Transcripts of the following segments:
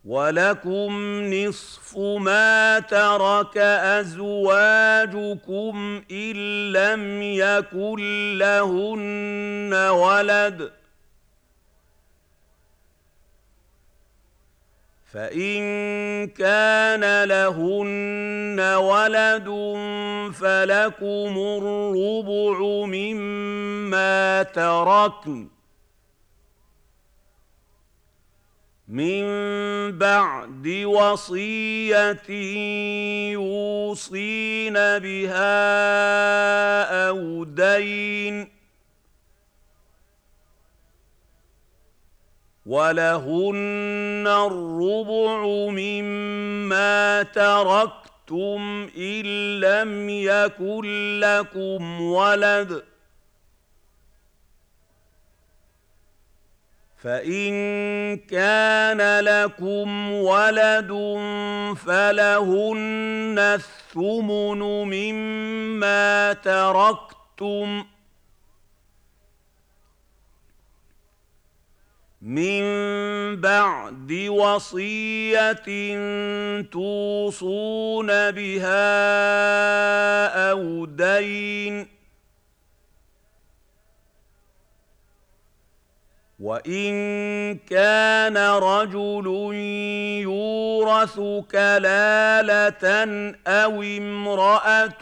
وَلَكُمْ نِصْفُ مَا تَرَكَ أَزْوَاجُكُمْ إِن لَّمْ يَكُن لَّهُنَّ وَلَدٌ ۚ فَإِن كَانَ لَهُنَّ وَلَدٌ فَلَكُمُ الرُّبُعُ مِمَّا تَرَكْنَ مِن بَعْدِ وَصِيَّةٍ يُوصِينَ بِهَا أَوْ دَيْنٍ ۗ وَلَهُنَّ الرُّبُعُ مِمَّا تَرَكْتُمْ إِن لَّمْ يَكُن لَّكُمْ وَلَدٌ ۚ فَإِن كَانَ لَكُمْ وَلَدٌ فَلَهُنَّ الثُّمُنُ مِمَّا تَرَكْتُم مِّن بَعْدِ وَصِيَّةٍ تُوصُونَ بِهَا أَوْ دَيْنٍ ۗ وَإِن كَانَ رَجُلٌ يُورَثُ كَلَالَةً أَوْ امْرَأَةٌ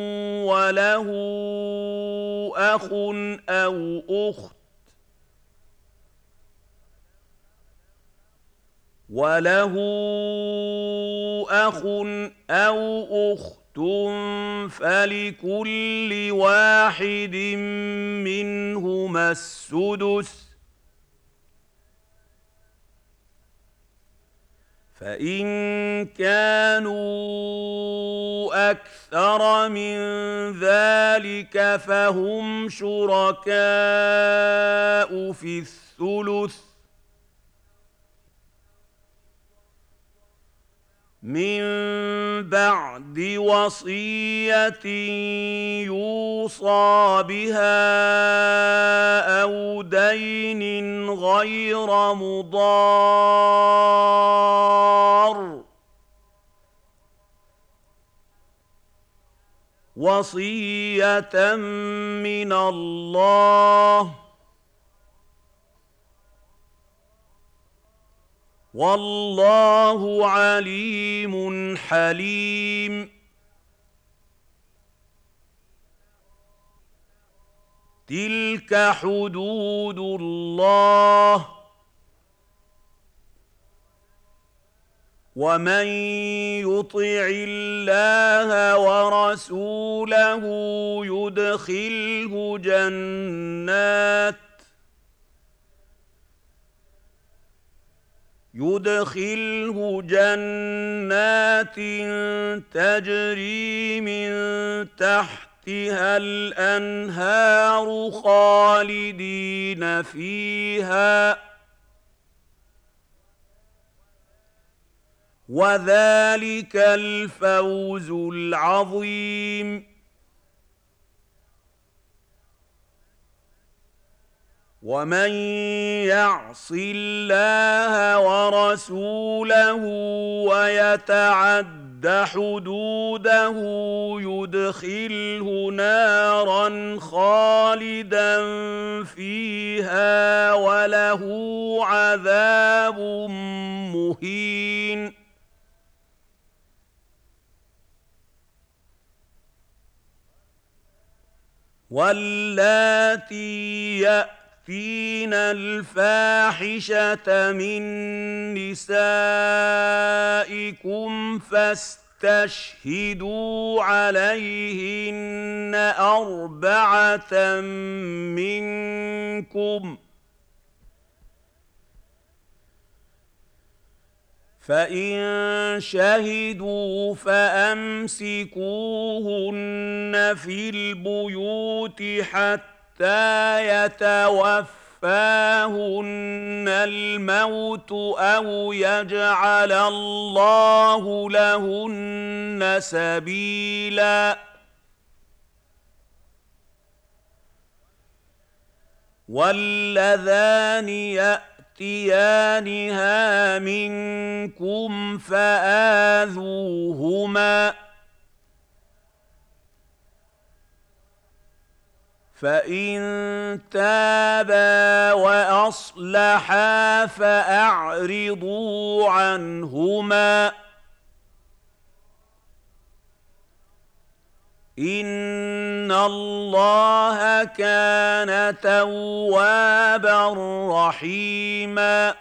وَلَهُ أَخٌ أَوْ أُخْتٌ فَلِكُلِّ وَاحِدٍ مِّنْهُمَا السُّدُسُ ۚ فَإِن كَانُوا أَكْثَرَ مِن ذَٰلِكَ فَهُمْ شُرَكَاءُ فِي الثُّلُثِ مِن بَعْدِ وَصِيَّةٍ يُوصَىٰ بِهَا أَوْ دَيْنٍ غَيْرَ مُضَارٍّ ۚ وَصِيَّةً مِّنَ اللَّهِ ۗ وَاللَّهُ عَلِيمٌ حَلِيمٌ. تِلْكَ حُدُودُ اللَّهِ ۚ وَمَن يُطِعِ اللَّهَ وَرَسُولَهُ يُدْخِلْهُ جَنَّاتٍ تَجْرِي مِن تَحْتِهَا الْأَنْهَارُ خَالِدِينَ فِيهَا ۚ وَذَٰلِكَ الْفَوْزُ الْعَظِيمُ. وَمَن يَعْصِ اللَّهَ وَرَسُولَهُ وَيَتَعَدَّ حُدُودَهُ يُدْخِلْهُ نَارًا خَالِدًا فِيهَا وَلَهُ عَذَابٌ مُّهِينٌ. وَاللَّاتِي يَأْتِينَ الْفَاحِشَةَ مِن نِّسَائِكُمْ فَاسْتَشْهِدُوا عَلَيْهِنَّ أَرْبَعَةً مِّنكُمْ ۖ فَإِن شَهِدُوا فَأَمْسِكُوهُنَّ فِي الْبُيُوتِ حَتَّىٰ يَتَوَفَّاهُنَّ الْمَوْتُ أَوْ يَجْعَلَ اللَّهُ لَهُنَّ سَبِيلًا. واللذان يأتيانها منكم فآذوهما فإن تابا وأصلحا فأعرضوا عنهما إن الله كان توابا رحيما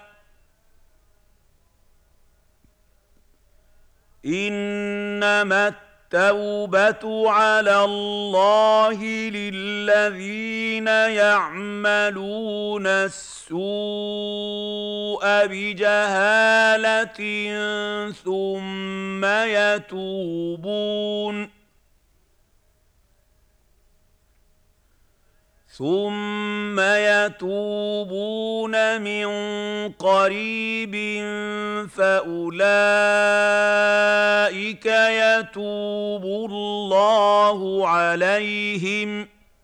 إنما التوبة على الله للذين يعملون السوء بجهالة ثم يتوبون من قريب فأولئك يتوب الله عليهم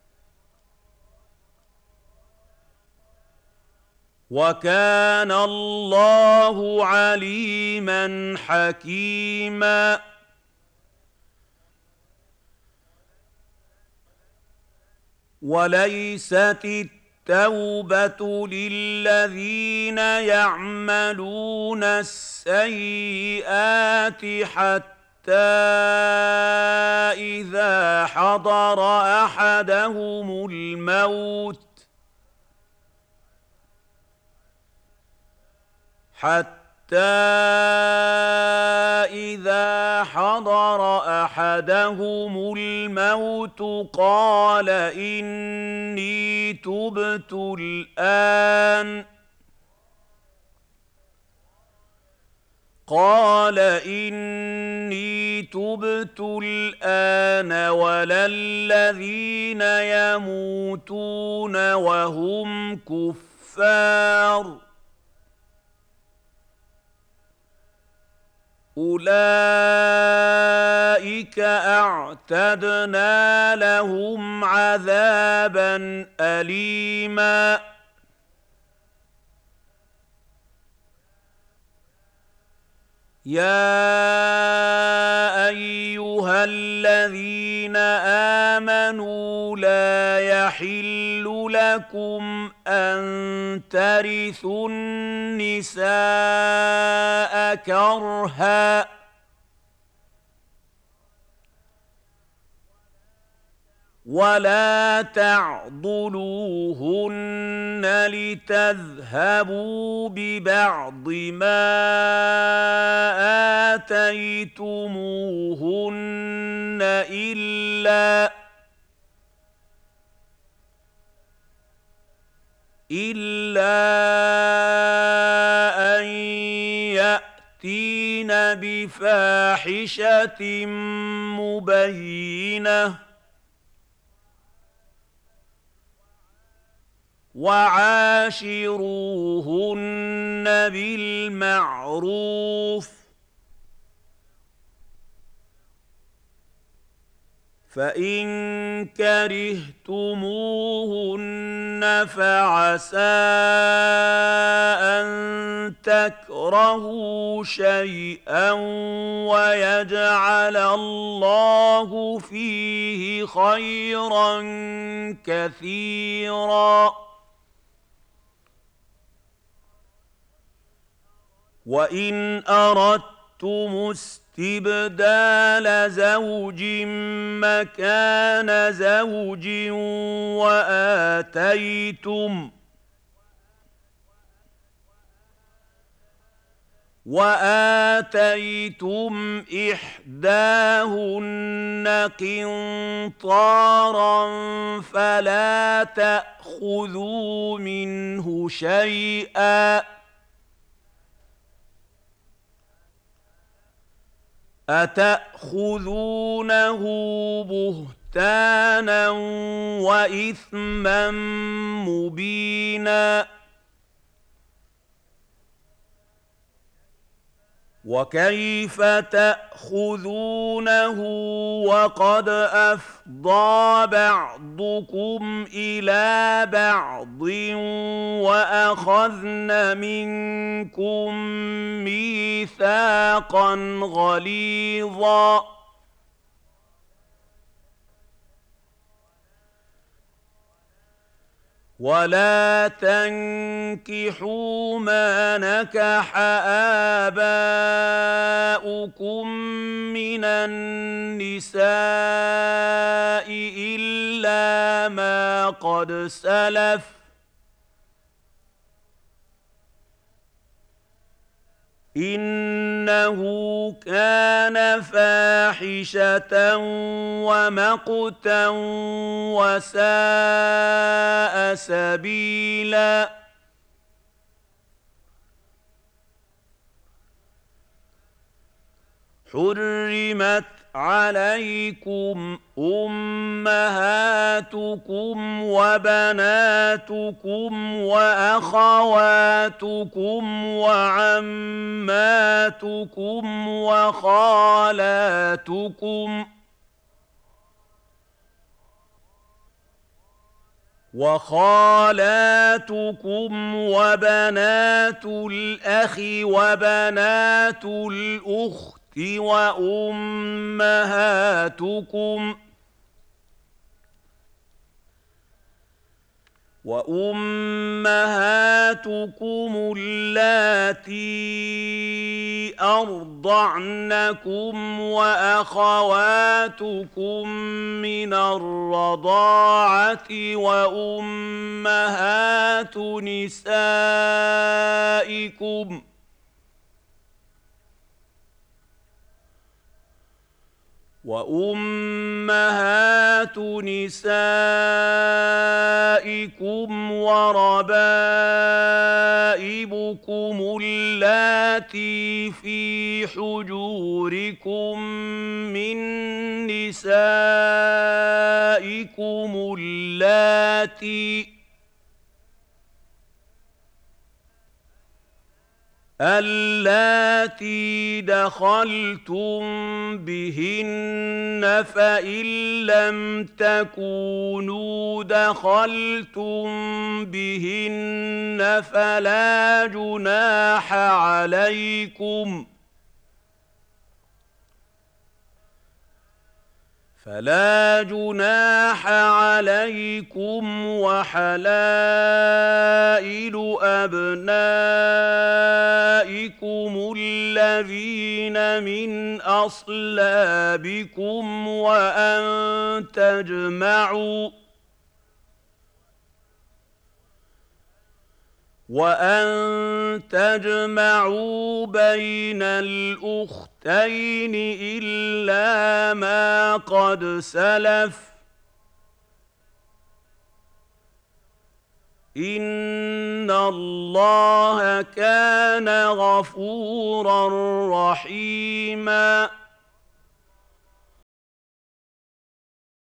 وكان الله عليما حكيما وليست التوبة للذين يعملون السيئات حتى إذا حضر أحدهم الموت قال إني تبت الآن ولا الذين يموتون وهم كفار أولئك أعتدنا لهم عذابا أليما يا أيها الذين آمنوا لا يحل لكم أن ترثوا النساء كرها ولا تعضلوهن لتذهبوا ببعض ما آتيتموهن إلا أن يأتين بفاحشة مبينة وعاشروهن بالمعروف فإن كرهتموهن فعسى أن تكرهوا شيئا ويجعل الله فيه خيرا كثيرا وإن أردتم استبدال زوج مكان زوج وآتيتم إحداهن قنطارا فلا تأخذوا منه شيئا أتأخذونه بهتانا وإثما مبينا وكيف تأخذونه وقد أفضى بعضكم إلى بعض وأخذن منكم ميثاقا غليظا ولا تنكحوا ما نكح آباؤكم من النساء إلا ما قد سلف إنه كان فاحشة ومقتا وساء سبيلا حرمت عليكم أمهاتكم وبناتكم وأخواتكم وعماتكم وخالاتكم وبنات الأخ وبنات الأخت وأمهاتكم اللاتي أرضعنكم وأخواتكم من الرضاعة وأمهات نسائكم وربائبكم اللاتي في حجوركم من نسائكم اللاتي دخلتم بهن فإن لم تكونوا دخلتم بهن فلا جناح عليكم وحلائل أبنائكم الذين من أصلابكم وأن تجمعوا بين الأختين إلا ما قد سلف إن الله كان غفورا رحيما